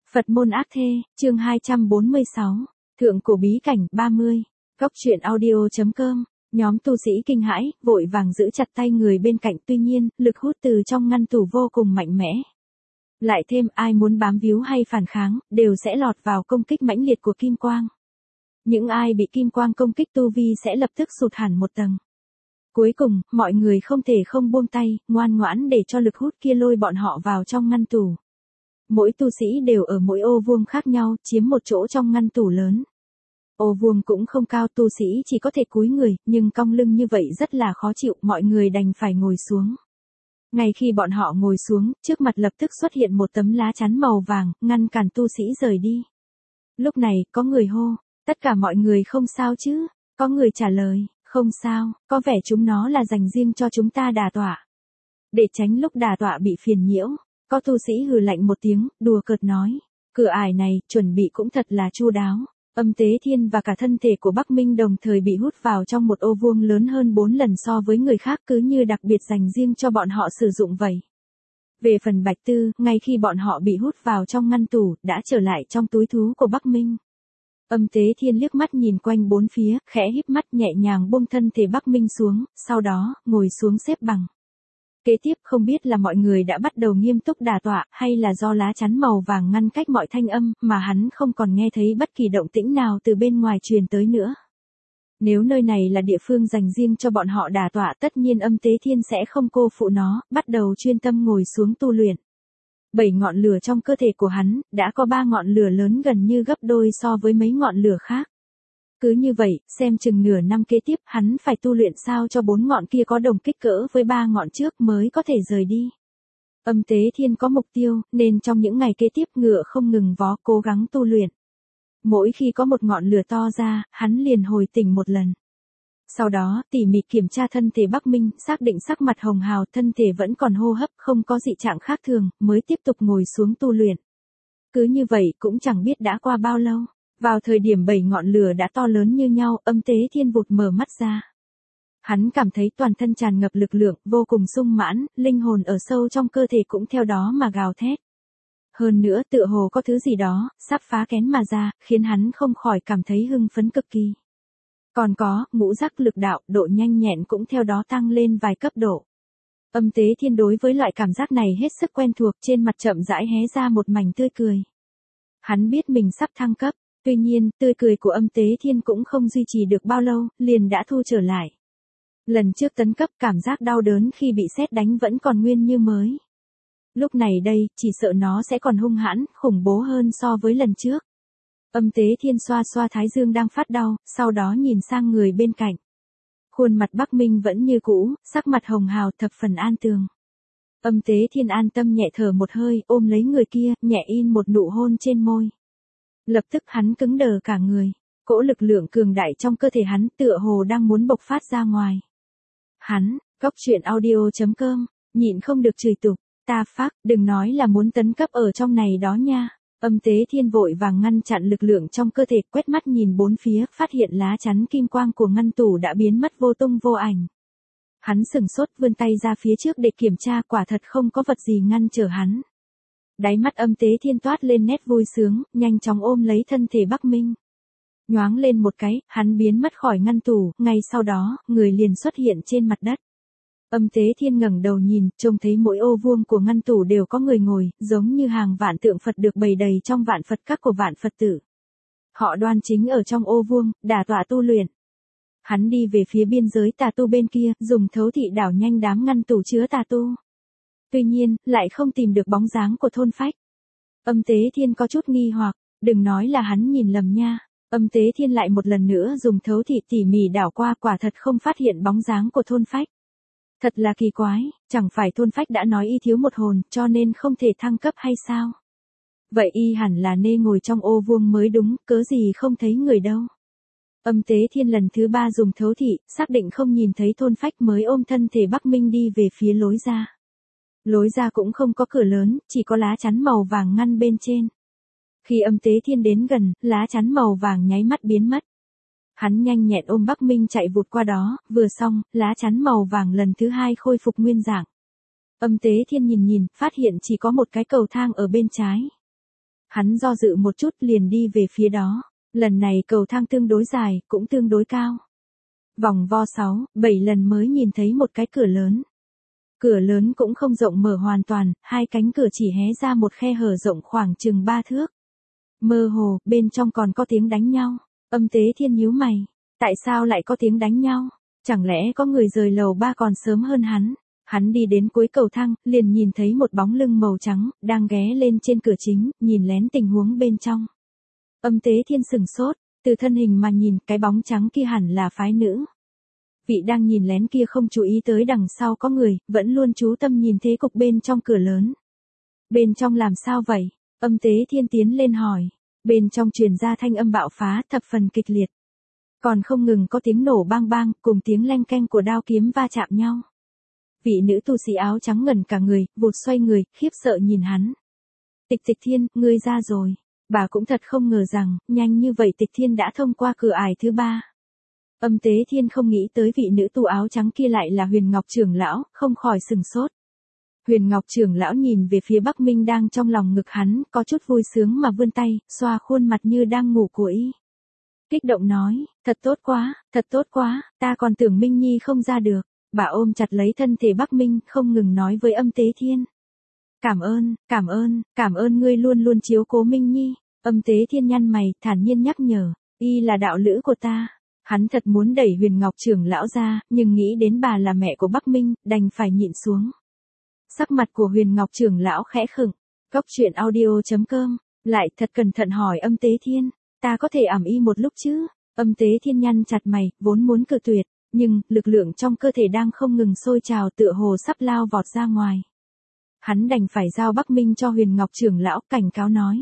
Phật môn ác thê, chương 246, Thượng cổ bí cảnh 30, Góc truyện audio.com, nhóm tu sĩ kinh hãi, vội vàng giữ chặt tay người bên cạnh, tuy nhiên, lực hút từ trong ngăn tủ vô cùng mạnh mẽ. Lại thêm ai muốn bám víu hay phản kháng, đều sẽ lọt vào công kích mãnh liệt của kim quang. Những ai bị kim quang công kích tu vi sẽ lập tức sụt hẳn một tầng. Cuối cùng, mọi người không thể không buông tay, ngoan ngoãn để cho lực hút kia lôi bọn họ vào trong ngăn tủ. Mỗi tu sĩ đều ở mỗi ô vuông khác nhau, chiếm một chỗ trong ngăn tủ lớn. Ô vuông cũng không cao, tu sĩ chỉ có thể cúi người, nhưng cong lưng như vậy rất là khó chịu, mọi người đành phải ngồi xuống. Ngay khi bọn họ ngồi xuống, trước mặt lập tức xuất hiện một tấm lá chắn màu vàng, ngăn cản tu sĩ rời đi. Lúc này, có người hô, tất cả mọi người không sao chứ? Có người trả lời, không sao, có vẻ chúng nó là dành riêng cho chúng ta đả tọa. Để tránh lúc đả tọa bị phiền nhiễu. Có tu sĩ hừ lạnh một tiếng, đùa cợt nói, cửa ải này, chuẩn bị cũng thật là chu đáo. Âm Tế Thiên và cả thân thể của Bắc Minh đồng thời bị hút vào trong một ô vuông lớn hơn 4 lần so với người khác, cứ như đặc biệt dành riêng cho bọn họ sử dụng vậy. Về phần Bạch Tư, ngay khi bọn họ bị hút vào trong ngăn tủ, đã trở lại trong túi thú của Bắc Minh. Âm Tế Thiên liếc mắt nhìn quanh bốn phía, khẽ híp mắt nhẹ nhàng buông thân thể Bắc Minh xuống, sau đó, ngồi xuống xếp bằng. Kế tiếp không biết là mọi người đã bắt đầu nghiêm túc đả tọa, hay là do lá chắn màu vàng ngăn cách mọi thanh âm, mà hắn không còn nghe thấy bất kỳ động tĩnh nào từ bên ngoài truyền tới nữa. Nếu nơi này là địa phương dành riêng cho bọn họ đả tọa, tất nhiên Âm Tế Thiên sẽ không cô phụ nó, bắt đầu chuyên tâm ngồi xuống tu luyện. 7 ngọn lửa trong cơ thể của hắn, đã có 3 ngọn lửa lớn gần như gấp đôi so với mấy ngọn lửa khác. Cứ như vậy, xem chừng nửa năm kế tiếp hắn phải tu luyện sao cho 4 ngọn kia có đồng kích cỡ với 3 ngọn trước mới có thể rời đi. Âm Tế Thiên có mục tiêu, nên trong những ngày kế tiếp ngựa không ngừng vó cố gắng tu luyện. Mỗi khi có một ngọn lửa to ra, hắn liền hồi tỉnh một lần. Sau đó, tỉ mỉ kiểm tra thân thể Bắc Minh, xác định sắc mặt hồng hào, thân thể vẫn còn hô hấp, không có dị trạng khác thường, mới tiếp tục ngồi xuống tu luyện. Cứ như vậy cũng chẳng biết đã qua bao lâu. Vào thời điểm 7 ngọn lửa đã to lớn như nhau, Âm Tế Thiên vụt mở mắt ra. Hắn cảm thấy toàn thân tràn ngập lực lượng, vô cùng sung mãn, linh hồn ở sâu trong cơ thể cũng theo đó mà gào thét. Hơn nữa tựa hồ có thứ gì đó, sắp phá kén mà ra, khiến hắn không khỏi cảm thấy hưng phấn cực kỳ. Còn có, ngũ giác lực đạo, độ nhanh nhẹn cũng theo đó tăng lên vài cấp độ. Âm Tế Thiên đối với loại cảm giác này hết sức quen thuộc, trên mặt chậm rãi hé ra một mảnh tươi cười. Hắn biết mình sắp thăng cấp. Tuy nhiên, tươi cười của Âm Tế Thiên cũng không duy trì được bao lâu, liền đã thu trở lại. Lần trước tấn cấp cảm giác đau đớn khi bị sét đánh vẫn còn nguyên như mới. Lúc này đây, chỉ sợ nó sẽ còn hung hãn, khủng bố hơn so với lần trước. Âm Tế Thiên xoa xoa thái dương đang phát đau, sau đó nhìn sang người bên cạnh. Khuôn mặt Bắc Minh vẫn như cũ, sắc mặt hồng hào thập phần an tường. Âm Tế Thiên an tâm nhẹ thở một hơi, ôm lấy người kia, nhẹ in một nụ hôn trên môi. Lập tức hắn cứng đờ cả người, cỗ lực lượng cường đại trong cơ thể hắn tựa hồ đang muốn bộc phát ra ngoài. Hắn, Góc truyện audio.com, nhịn không được chửi tục, ta phác, đừng nói là muốn tấn cấp ở trong này đó nha. Âm Tế Thiên vội vàng ngăn chặn lực lượng trong cơ thể, quét mắt nhìn bốn phía, phát hiện lá chắn kim quang của ngăn tủ đã biến mất vô tung vô ảnh. Hắn sừng sốt vươn tay ra phía trước để kiểm tra, quả thật không có vật gì ngăn trở hắn. Đáy mắt Âm Tế Thiên toát lên nét vui sướng, nhanh chóng ôm lấy thân thể Bắc Minh. Nhoáng lên một cái, hắn biến mất khỏi ngăn tủ, ngay sau đó, người liền xuất hiện trên mặt đất. Âm Tế Thiên ngẩng đầu nhìn, trông thấy mỗi ô vuông của ngăn tủ đều có người ngồi, giống như hàng vạn tượng Phật được bày đầy trong vạn Phật các của vạn Phật tử. Họ đoan chính ở trong ô vuông, đả tọa tu luyện. Hắn đi về phía biên giới tà tu bên kia, dùng thấu thị đảo nhanh đám ngăn tủ chứa tà tu. Tuy nhiên, lại không tìm được bóng dáng của thôn phách. Âm Tế Thiên có chút nghi hoặc, đừng nói là hắn nhìn lầm nha. Âm Tế Thiên lại một lần nữa dùng thấu thị tỉ mỉ đảo qua, quả thật không phát hiện bóng dáng của thôn phách. Thật là kỳ quái, chẳng phải thôn phách đã nói y thiếu một hồn, cho nên không thể thăng cấp hay sao? Vậy y hẳn là nên ngồi trong ô vuông mới đúng, cớ gì không thấy người đâu. Âm Tế Thiên lần thứ 3 dùng thấu thị, xác định không nhìn thấy thôn phách mới ôm thân thể Bắc Minh đi về phía lối ra. Lối ra cũng không có cửa lớn, chỉ có lá chắn màu vàng ngăn bên trên. Khi Âm Tế Thiên đến gần, lá chắn màu vàng nháy mắt biến mất. Hắn nhanh nhẹn ôm Bắc Minh chạy vụt qua đó, vừa xong, lá chắn màu vàng lần thứ 2 khôi phục nguyên dạng. Âm Tế Thiên nhìn, phát hiện chỉ có một cái cầu thang ở bên trái. Hắn do dự một chút liền đi về phía đó. Lần này cầu thang tương đối dài, cũng tương đối cao. Vòng vo 6, 7 lần mới nhìn thấy một cái cửa lớn. Cửa lớn cũng không rộng mở hoàn toàn, hai cánh cửa chỉ hé ra một khe hở rộng khoảng chừng 3 thước. Mơ hồ, bên trong còn có tiếng đánh nhau. Âm Tế Thiên nhíu mày. Tại sao lại có tiếng đánh nhau? Chẳng lẽ có người rời lầu 3 còn sớm hơn hắn? Hắn đi đến cuối cầu thang, liền nhìn thấy một bóng lưng màu trắng, đang ghé lên trên cửa chính, nhìn lén tình huống bên trong. Âm Tế Thiên sửng sốt, từ thân hình mà nhìn cái bóng trắng kia hẳn là phái nữ. Vị đang nhìn lén kia không chú ý tới đằng sau có người, vẫn luôn chú tâm nhìn thế cục bên trong cửa lớn. Bên trong làm sao vậy? Âm Tế Thiên tiến lên hỏi. Bên trong truyền ra thanh âm bạo phá thập phần kịch liệt. Còn không ngừng có tiếng nổ bang bang cùng tiếng leng keng của đao kiếm va chạm nhau. Vị nữ tu sĩ áo trắng ngẩn cả người, vụt xoay người, khiếp sợ nhìn hắn. Tịch Thiên, ngươi ra rồi. Bà cũng thật không ngờ rằng, nhanh như vậy Tịch Thiên đã thông qua cửa ải thứ 3. Âm Tế Thiên không nghĩ tới vị nữ tu áo trắng kia lại là Huyền Ngọc trưởng lão, không khỏi sừng sốt. Huyền Ngọc trưởng lão nhìn về phía Bắc Minh đang trong lòng ngực hắn, có chút vui sướng mà vươn tay, xoa khuôn mặt như đang ngủ của y. Kích động nói, thật tốt quá, ta còn tưởng Minh Nhi không ra được. Bà ôm chặt lấy thân thể Bắc Minh, không ngừng nói với Âm Tế Thiên. Cảm ơn ngươi luôn luôn chiếu cố Minh Nhi. Âm Tế Thiên nhăn mày, thản nhiên nhắc nhở, y là đạo lữ của ta. Hắn thật muốn đẩy Huyền Ngọc trưởng lão ra, nhưng nghĩ đến bà là mẹ của Bắc Minh, đành phải nhịn xuống. Sắc mặt của Huyền Ngọc trưởng lão khẽ khựng. Góc truyện audio.com, lại thật cẩn thận hỏi Âm Tế Thiên, ta có thể ẵm y một lúc chứ? Âm Tế Thiên nhăn chặt mày, vốn muốn cự tuyệt, nhưng lực lượng trong cơ thể đang không ngừng sôi trào tựa hồ sắp lao vọt ra ngoài. Hắn đành phải giao Bắc Minh cho Huyền Ngọc trưởng lão, cảnh cáo nói.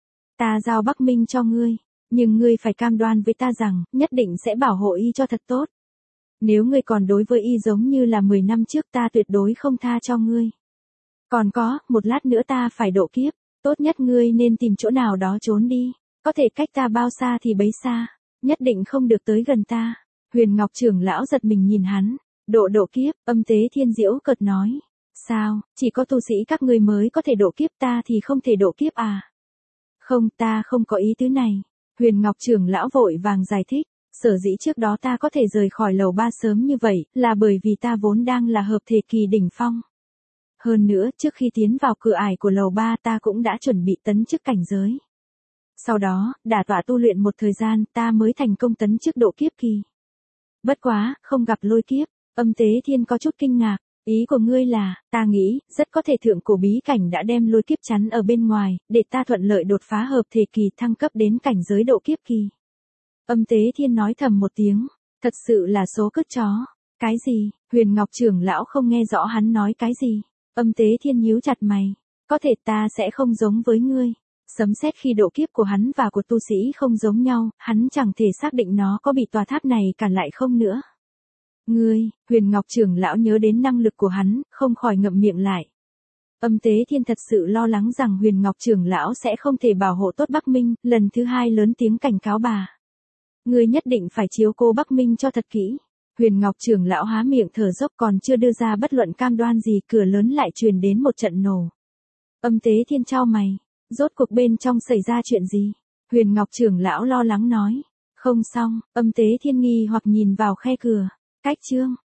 Ta giao Bắc Minh cho ngươi, nhưng ngươi phải cam đoan với ta rằng, nhất định sẽ bảo hộ y cho thật tốt. Nếu ngươi còn đối với y giống như là 10 năm trước ta tuyệt đối không tha cho ngươi. Còn có, một lát nữa ta phải độ kiếp, tốt nhất ngươi nên tìm chỗ nào đó trốn đi, có thể cách ta bao xa thì bấy xa, nhất định không được tới gần ta. Huyền Ngọc trưởng lão giật mình nhìn hắn, độ kiếp, Âm Tế Thiên diễu cợt nói. Sao, chỉ có tu sĩ các ngươi mới có thể độ kiếp, ta thì không thể độ kiếp à? Không, ta không có ý tứ này. Huyền Ngọc trưởng lão vội vàng giải thích, sở dĩ trước đó ta có thể rời khỏi lầu 3 sớm như vậy, là bởi vì ta vốn đang là hợp thể kỳ đỉnh phong. Hơn nữa, trước khi tiến vào cửa ải của lầu 3 ta cũng đã chuẩn bị tấn chức cảnh giới. Sau đó, đả tọa tu luyện một thời gian, ta mới thành công tấn chức độ kiếp kỳ. Bất quá, không gặp lôi kiếp. Âm Tế Thiên có chút kinh ngạc. Ý của ngươi là, ta nghĩ, rất có thể thượng cổ bí cảnh đã đem lôi kiếp chắn ở bên ngoài, để ta thuận lợi đột phá hợp thể kỳ thăng cấp đến cảnh giới độ kiếp kỳ. Âm Tế Thiên nói thầm một tiếng, thật sự là số cứt chó. Cái gì? Huyền Ngọc trưởng lão không nghe rõ hắn nói cái gì. Âm Tế Thiên nhíu chặt mày. Có thể ta sẽ không giống với ngươi. Sấm sét khi độ kiếp của hắn và của tu sĩ không giống nhau, hắn chẳng thể xác định nó có bị tòa tháp này cản lại không nữa. Ngươi, Huyền Ngọc trưởng lão nhớ đến năng lực của hắn, không khỏi ngậm miệng lại. Âm Tế Thiên thật sự lo lắng rằng Huyền Ngọc trưởng lão sẽ không thể bảo hộ tốt Bắc Minh, lần thứ hai lớn tiếng cảnh cáo bà. Ngươi nhất định phải chiếu cố Bắc Minh cho thật kỹ. Huyền Ngọc trưởng lão há miệng thở dốc còn chưa đưa ra bất luận cam đoan gì, cửa lớn lại truyền đến một trận nổ. Âm Tế Thiên chau mày, rốt cuộc bên trong xảy ra chuyện gì? Huyền Ngọc trưởng lão lo lắng nói. Không xong, Âm Tế Thiên nghi hoặc nhìn vào khe cửa. Cách chương